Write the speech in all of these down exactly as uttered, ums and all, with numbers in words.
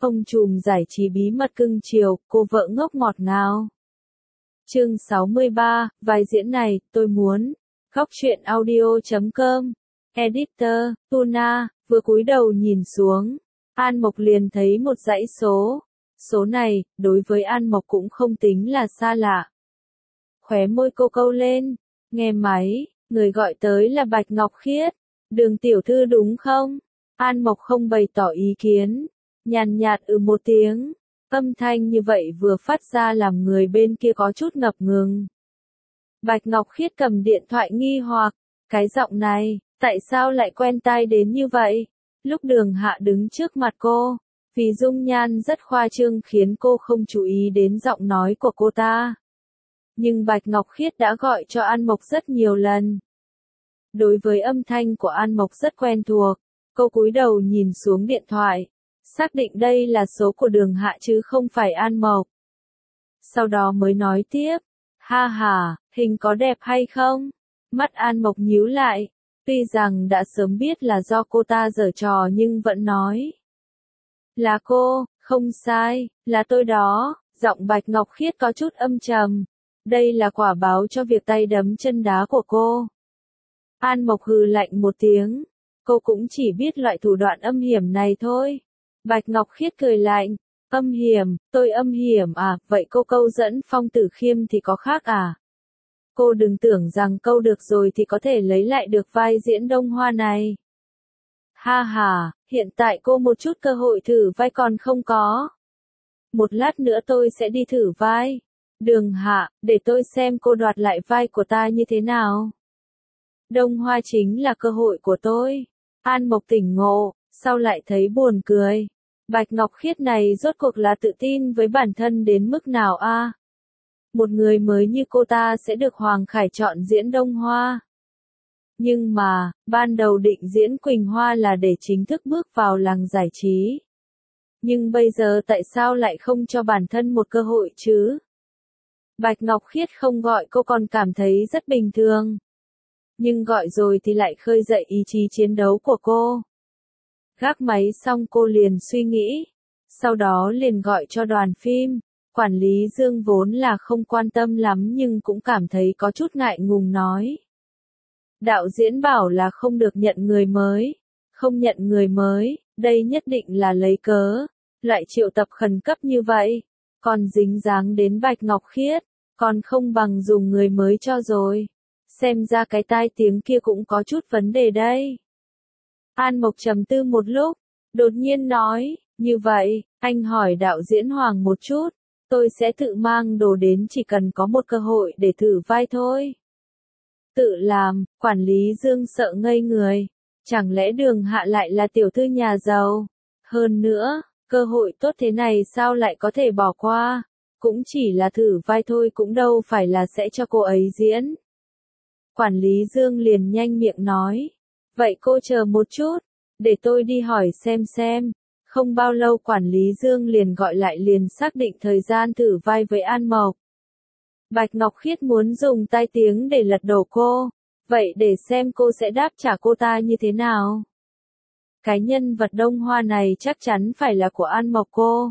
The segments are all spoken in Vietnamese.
Ông trùm giải trí bí mật cưng chiều, cô vợ ngốc ngọt ngào. Chương sáu mươi ba, vai diễn này, tôi muốn. Góc truyện audio chấm com. Editor, Tuna, vừa cúi đầu nhìn xuống. An Mộc liền thấy một dãy số. Số này, đối với An Mộc cũng không tính là xa lạ. Khóe môi cô câu lên. Nghe máy, người gọi tới là Bạch Ngọc Khiết. Đường tiểu thư đúng không? An Mộc không bày tỏ ý kiến. Nhàn nhạt ừ một tiếng. Âm thanh như vậy vừa phát ra làm người bên kia có chút ngập ngừng. Bạch Ngọc Khiết cầm điện thoại nghi hoặc. Cái giọng này, tại sao lại quen tai đến như vậy? Lúc Đường Hạ đứng trước mặt cô, vì dung nhan rất khoa trương khiến cô không chú ý đến giọng nói của cô ta. Nhưng Bạch Ngọc Khiết đã gọi cho An Mộc rất nhiều lần. Đối với âm thanh của An Mộc rất quen thuộc, cô cúi đầu nhìn xuống điện thoại, xác định đây là số của Đường Hạ chứ không phải An Mộc. Sau đó mới nói tiếp, ha ha, hình có đẹp hay không? Mắt An Mộc nhíu lại, tuy rằng đã sớm biết là do cô ta giở trò nhưng vẫn nói. Là cô, không sai, là tôi đó. Giọng Bạch Ngọc Khiết có chút âm trầm. Đây là quả báo cho việc tay đấm chân đá của cô. An Mộc hừ lạnh một tiếng. Cô cũng chỉ biết loại thủ đoạn âm hiểm này thôi. Bạch Ngọc Khiết cười lạnh. Âm hiểm, tôi âm hiểm à, vậy cô câu dẫn Phong Tử Khiêm thì có khác à? Cô đừng tưởng rằng câu được rồi thì có thể lấy lại được vai diễn Đông Hoa này. Ha ha, hiện tại cô một chút cơ hội thử vai còn không có. Một lát nữa tôi sẽ đi thử vai. Đường Hạ, để tôi xem cô đoạt lại vai của ta như thế nào. Đông Hoa chính là cơ hội của tôi. An Mộc tỉnh ngộ, sau lại thấy buồn cười. Bạch Ngọc Khiết này rốt cuộc là tự tin với bản thân đến mức nào a? À? Một người mới như cô ta sẽ được Hoàng Khải chọn diễn Đông Hoa. Nhưng mà, ban đầu định diễn Quỳnh Hoa là để chính thức bước vào làng giải trí. Nhưng bây giờ tại sao lại không cho bản thân một cơ hội chứ? Bạch Ngọc Khiết không gọi cô còn cảm thấy rất bình thường. Nhưng gọi rồi thì lại khơi dậy ý chí chiến đấu của cô. Gác máy xong cô liền suy nghĩ. Sau đó liền gọi cho đoàn phim. Quản lý Dương vốn là không quan tâm lắm nhưng cũng cảm thấy có chút ngại ngùng nói. Đạo diễn bảo là không được nhận người mới. Không nhận người mới, đây nhất định là lấy cớ. Loại triệu tập khẩn cấp như vậy. Còn dính dáng đến Bạch Ngọc Khiết. Còn không bằng dùng người mới cho rồi. Xem ra cái tai tiếng kia cũng có chút vấn đề đây. An Mộc trầm tư một lúc. Đột nhiên nói, như vậy, anh hỏi đạo diễn Hoàng một chút. Tôi sẽ tự mang đồ đến chỉ cần có một cơ hội để thử vai thôi. Tự làm, quản lý Dương sợ ngây người. Chẳng lẽ Đường Hạ lại là tiểu thư nhà giàu? Hơn nữa, cơ hội tốt thế này sao lại có thể bỏ qua? Cũng chỉ là thử vai thôi cũng đâu phải là sẽ cho cô ấy diễn. Quản lý Dương liền nhanh miệng nói. Vậy cô chờ một chút, để tôi đi hỏi xem xem. Không bao lâu quản lý Dương liền gọi lại liền xác định thời gian thử vai với An Mộc. Bạch Ngọc Khiết muốn dùng tai tiếng để lật đổ cô. Vậy để xem cô sẽ đáp trả cô ta như thế nào. Cái nhân vật Đông Hoa này chắc chắn phải là của An Mộc cô.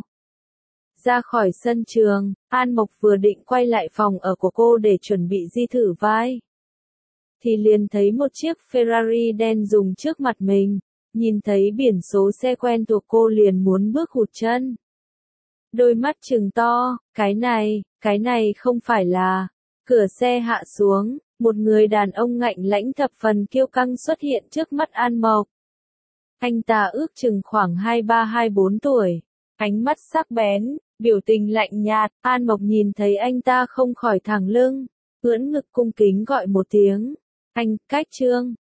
Ra khỏi sân trường, An Mộc vừa định quay lại phòng ở của cô để chuẩn bị di thử vai. Thì liền thấy một chiếc Ferrari đen dùng trước mặt mình. Nhìn thấy biển số xe quen thuộc cô liền muốn bước hụt chân. Đôi mắt trừng to, cái này, cái này không phải là. Cửa xe hạ xuống, một người đàn ông ngạnh lãnh thập phần kiêu căng xuất hiện trước mắt An Mộc. Anh ta ước chừng khoảng hai ba hai bốn tuổi, ánh mắt sắc bén, biểu tình lạnh nhạt. An Mộc nhìn thấy anh ta không khỏi thẳng lưng, ưỡn ngực cung kính gọi một tiếng. Anh, Cách Trương.